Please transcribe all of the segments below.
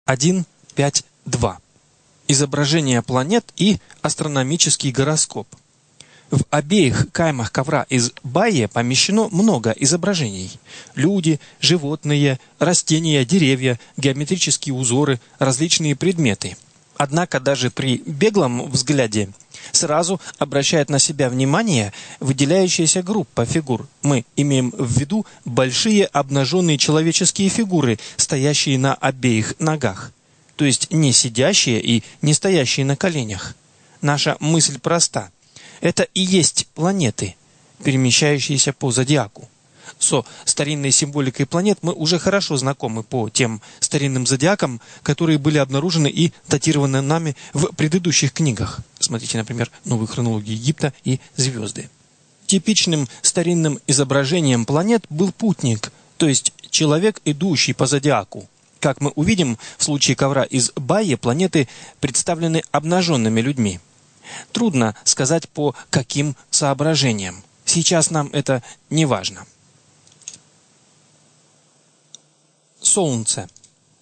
1.5.2. Изображение планет и астрономический гороскоп. В обеих каймах ковра из Байе помещено много изображений. Люди, животные, растения, деревья, геометрические узоры, различные предметы. Однако даже при беглом взгляде сразу обращает на себя внимание выделяющаяся группа фигур. Мы имеем в виду большие обнаженные человеческие фигуры, стоящие на обеих ногах. То есть не сидящие и не стоящие на коленях. Наша мысль проста. Это и есть планеты, перемещающиеся по зодиаку. Со старинной символикой планет мы уже хорошо знакомы по тем старинным зодиакам, которые были обнаружены и датированы нами в предыдущих книгах. Смотрите, например, «Новую хронологию Египта» и «Звезды». Типичным старинным изображением планет был путник, то есть человек, идущий по зодиаку. Как мы увидим, в случае ковра из Байи планеты представлены обнаженными людьми. Трудно сказать, по каким соображениям. Сейчас нам это не важно. Солнце.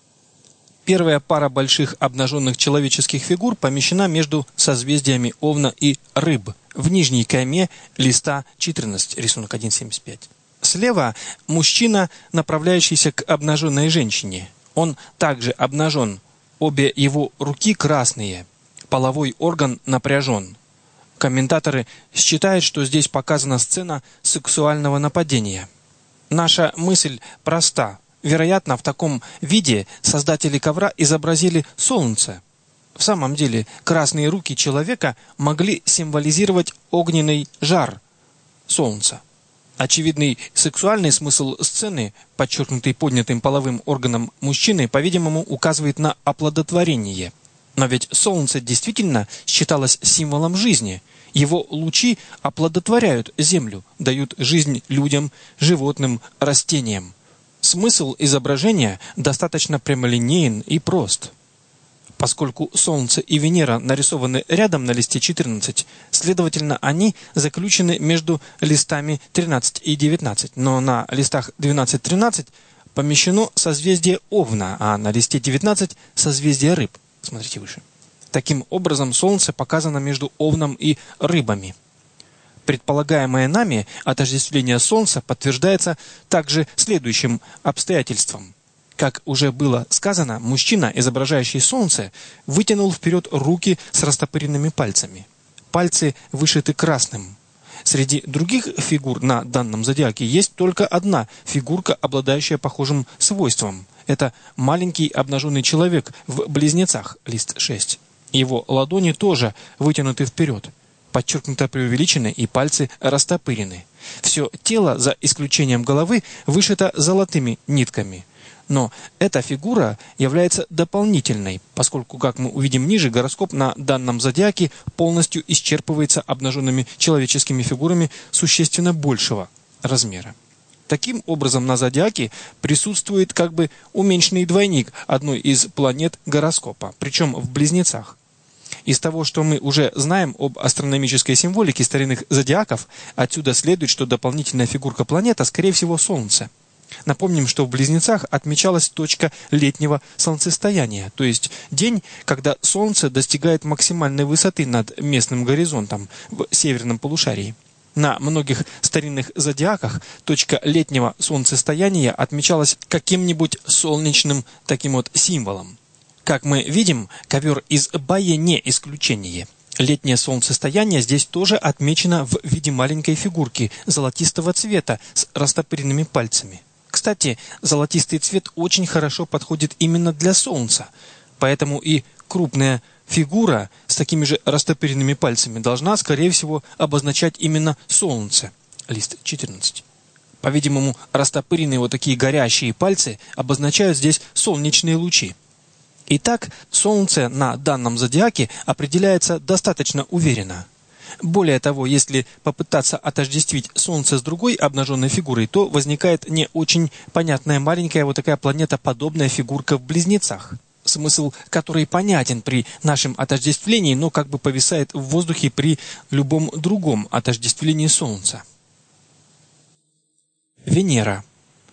Первая пара больших обнаженных человеческих фигур помещена между созвездиями Овна и Рыб в нижней кайме листа 14, рисунок 1.75. Слева мужчина, направляющийся к обнаженной женщине. Он также обнажен. Обе его руки красные. Половой орган напряжен. Комментаторы считают, что здесь показана сцена сексуального нападения. Наша мысль проста. Вероятно, в таком виде создатели ковра изобразили солнце. В самом деле, красные руки человека могли символизировать огненный жар солнца. Очевидный сексуальный смысл сцены, подчеркнутый поднятым половым органом мужчины, по-видимому, указывает на оплодотворение. Но ведь солнце действительно считалось символом жизни. Его лучи оплодотворяют землю, дают жизнь людям, животным, растениям. Смысл изображения достаточно прямолинеен и прост. Поскольку Солнце и Венера нарисованы рядом на листе 14, следовательно, они заключены между листами 13 и 19. Но на листах 12-13 помещено созвездие Овна, а на листе 19 созвездие Рыб. Смотрите выше. Таким образом, Солнце показано между Овном и Рыбами. Предполагаемое нами отождествление Солнца подтверждается также следующим обстоятельством. Как уже было сказано, мужчина, изображающий Солнце, вытянул вперед руки с растопыренными пальцами. Пальцы вышиты красным. Среди других фигур на данном зодиаке есть только одна фигурка, обладающая похожим свойством. Это маленький обнаженный человек в близнецах, лист 6. Его ладони тоже вытянуты вперед, подчеркнуто преувеличены и пальцы растопырены. Все тело, за исключением головы, вышито золотыми нитками. Но эта фигура является дополнительной, поскольку, как мы увидим ниже, гороскоп на данном зодиаке полностью исчерпывается обнаженными человеческими фигурами существенно большего размера. Таким образом, на зодиаке присутствует как бы уменьшенный двойник одной из планет гороскопа, причем в близнецах. Из того, что мы уже знаем об астрономической символике старинных зодиаков, отсюда следует, что дополнительная фигурка планета, скорее всего, Солнце. Напомним, что в близнецах отмечалась точка летнего солнцестояния, то есть день, когда Солнце достигает максимальной высоты над местным горизонтом в северном полушарии. На многих старинных зодиаках точка летнего солнцестояния отмечалась каким-нибудь солнечным таким вот символом. Как мы видим, ковер из Байи не исключение. Летнее солнцестояние здесь тоже отмечено в виде маленькой фигурки золотистого цвета с растопыренными пальцами. Кстати, золотистый цвет очень хорошо подходит именно для Солнца, поэтому и крупная фигура с такими же растопыренными пальцами должна, скорее всего, обозначать именно Солнце. Лист 14. По-видимому, растопыренные вот такие горящие пальцы обозначают здесь солнечные лучи. Итак, Солнце на данном зодиаке определяется достаточно уверенно. Более того, если попытаться отождествить Солнце с другой обнаженной фигурой, то возникает не очень понятная маленькая вот такая планетоподобная фигурка в близнецах, смысл которой понятен при нашем отождествлении, но как бы повисает в воздухе при любом другом отождествлении Солнца. Венера.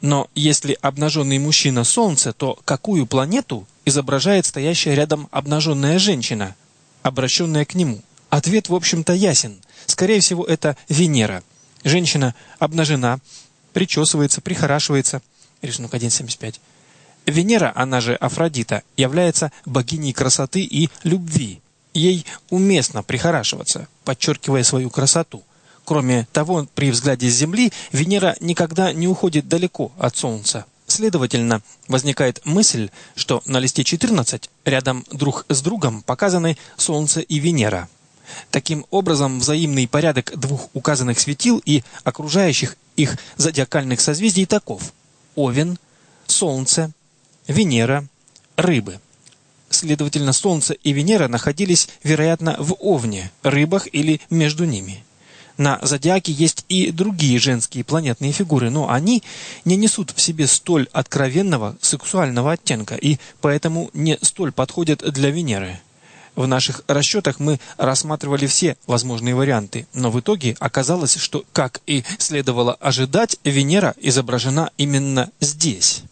Но если обнаженный мужчина Солнце, то какую планету изображает стоящая рядом обнаженная женщина, обращенная к нему? Ответ, в общем-то, ясен. Скорее всего, это Венера. Женщина обнажена, причесывается, прихорашивается. Рисунок 1.75. Венера, она же Афродита, является богиней красоты и любви. Ей уместно прихорашиваться, подчеркивая свою красоту. Кроме того, при взгляде с Земли Венера никогда не уходит далеко от Солнца. Следовательно, возникает мысль, что на листе 14 рядом друг с другом показаны Солнце и Венера. Таким образом, взаимный порядок двух указанных светил и окружающих их зодиакальных созвездий таков: Овен, Солнце, Венера, Рыбы. Следовательно, Солнце и Венера находились, вероятно, в Овне, Рыбах или между ними. На зодиаке есть и другие женские планетные фигуры, но они не несут в себе столь откровенного сексуального оттенка и поэтому не столь подходят для Венеры. В наших расчетах мы рассматривали все возможные варианты, но в итоге оказалось, что, как и следовало ожидать, Венера изображена именно здесь.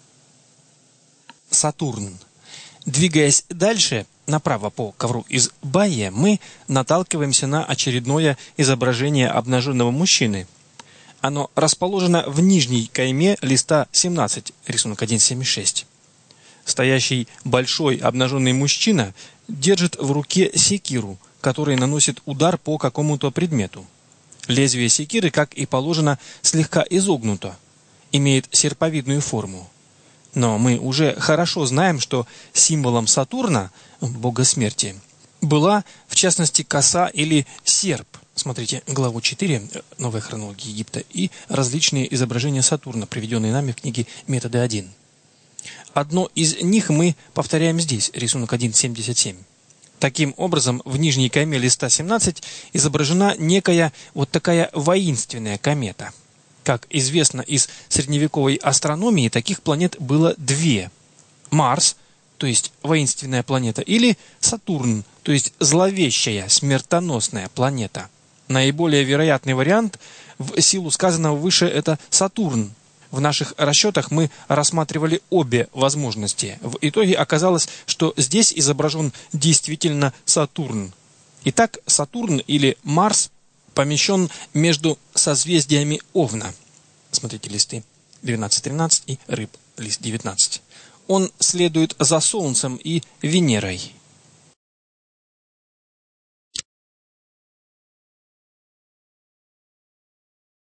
Сатурн. Двигаясь дальше, направо по ковру из Байе, мы наталкиваемся на очередное изображение обнаженного мужчины. Оно расположено в нижней кайме листа 17, рисунок 1.76. Стоящий большой обнаженный мужчина держит в руке секиру, которой наносит удар по какому-то предмету. Лезвие секиры, как и положено, слегка изогнуто, имеет серповидную форму. Но мы уже хорошо знаем, что символом Сатурна, бога смерти, была, в частности, коса или серп. Смотрите главу 4 «Новая хронология Египта» и различные изображения Сатурна, приведенные нами в книге «Методы 1». Одно из них мы повторяем здесь, рисунок 1.77. Таким образом, в нижней кайме листа 17 изображена некая вот такая воинственная комета. Как известно из средневековой астрономии, таких планет было две. Марс, то есть воинственная планета, или Сатурн, то есть зловещая, смертоносная планета. Наиболее вероятный вариант, в силу сказанного выше, это Сатурн. В наших расчетах мы рассматривали обе возможности. В итоге оказалось, что здесь изображен действительно Сатурн. Итак, Сатурн или Марс помещен между созвездиями Овна. Смотрите листы 12-13 и Рыб, лист 19. Он следует за Солнцем и Венерой.